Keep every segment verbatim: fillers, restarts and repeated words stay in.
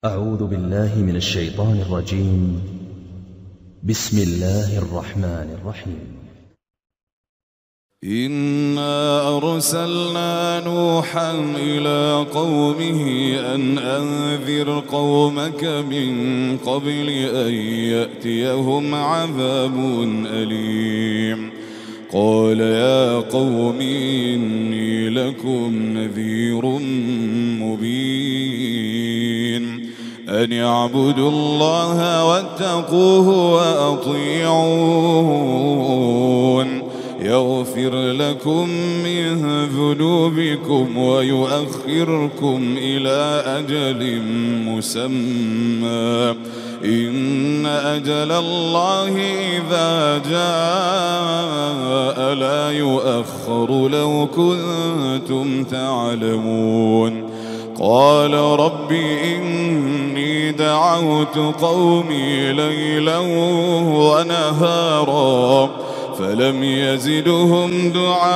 أعوذ بالله من الشيطان الرجيم. بسم الله الرحمن الرحيم. إنا أرسلنا نوحا إلى قومه أن أنذر قومك من قبل أن يأتيهم عذاب أليم. قال يا قوم إني لكم نذير مبين أن اعبدوا الله واتقوه وأطيعون يغفر لكم من ذنوبكم ويؤخركم إلى أجل مسمى إن أجل الله إذا جاء لا يؤخر لو كنتم تعلمون. قال رب إني دعوت قومي ليلا ونهارا فلم يزدهم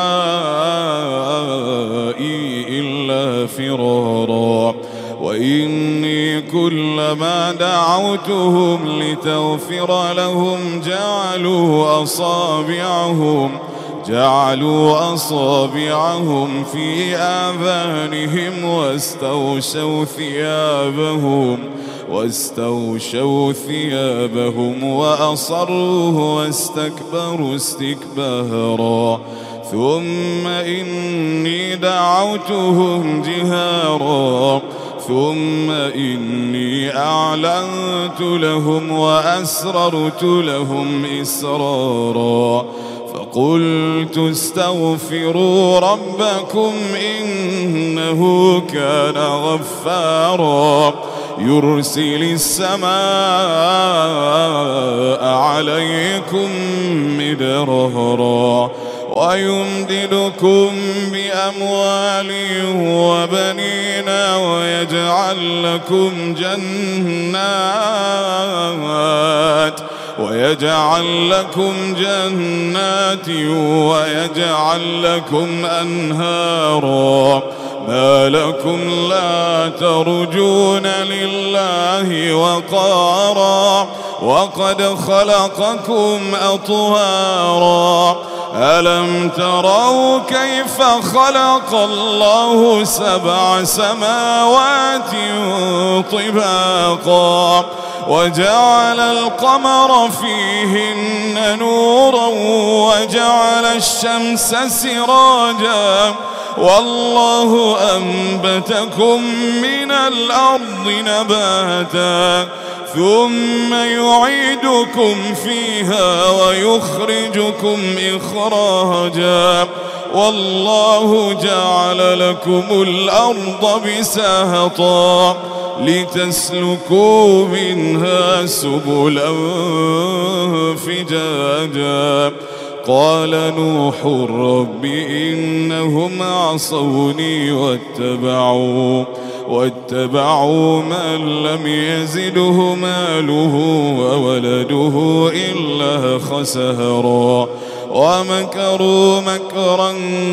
دعائي إلا فرارا وإني كلما دعوتهم لتغفر لهم جعلوا أصابعهم جعلوا أصابعهم في آذانهم واستغشوا ثيابهم واستغشوا ثيابهم وأصروا واستكبروا استكبارا ثم إني دعوتهم جهارا ثم إني أعلنت لهم وأسررت لهم إسرارا فقلت استغفروا ربكم إنه كان غفارا يرسل السماء عليكم مدرارا ويمددكم بأموال وبنين ويجعل لكم جنات ويجعل لكم جنات ويجعل لكم أنهارا ما لكم لا ترجون لله وقارا وقد خلقكم أطوارا ألم تروا كيف خلق الله سبع سماوات طباقا وجعل القمر فيهن نورا وجعل الشمس سراجا والله أنبتكم من الأرض نباتا ثم يعيدكم فيها ويخرجكم إخراجا والله جعل لكم الأرض بساطا لتسلكوا منها سبلا فجاجا قال نوح رب إنهم عصوني واتبعوا واتبعوا من لم يزده ماله وولده إلا خسارا ومكروا مكرا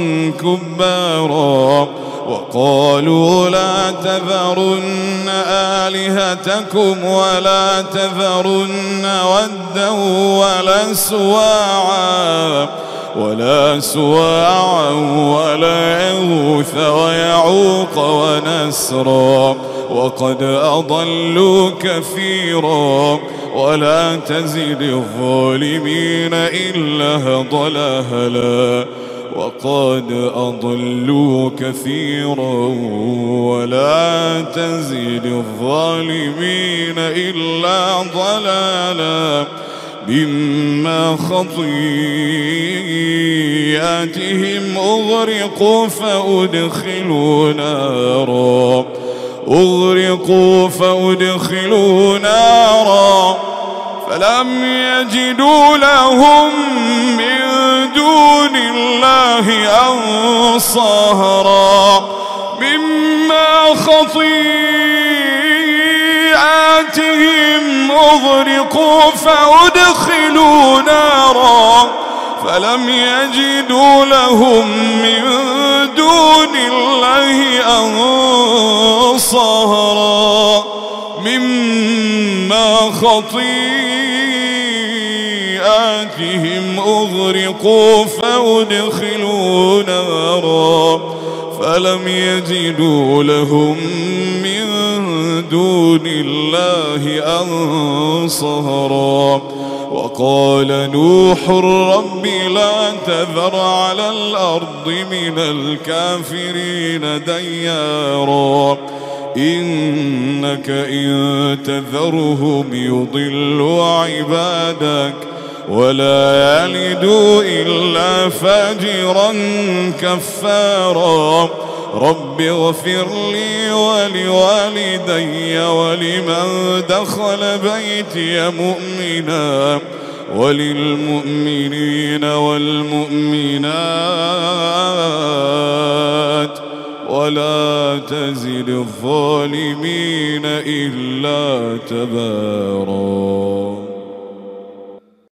كبارا وقالوا لا تذرن آلهتكم ولا تذرن ودا ولا سواعا ولا سواعا ولا يغوث ويعوق ونسرا وقد أضلوا كثيرا ولا تزد الظالمين إلا ضلالا وقد أضلوا كثيرا ولا تزد الظالمين إلا ضلالا مما خطيئاتهم أغرقوا فأدخلوا نارا أغرقوا فأدخلوا نارا فلم يجدوا لهم من دون الله أنصارا مما خطيئاتهم أغرقوا فأدخلوا نارا فلم يجدوا لهم من دون الله أنصارا مما خطيئاتهم أغرقوا فأدخلوا نارا فلم يجدوا لهم من دون الله أنصارا. وقال نوح رب لا تذر على الأرض من الكافرين ديارا إنك إن تذرهم يضلوا عبادك ولا يلدوا إلا فاجرا كفارا. رب اغفر لي ولوالدي ولمن دخل بيتي مؤمنا وللمؤمنين والمؤمنات ولا تزد الظالمين إلا تبارا.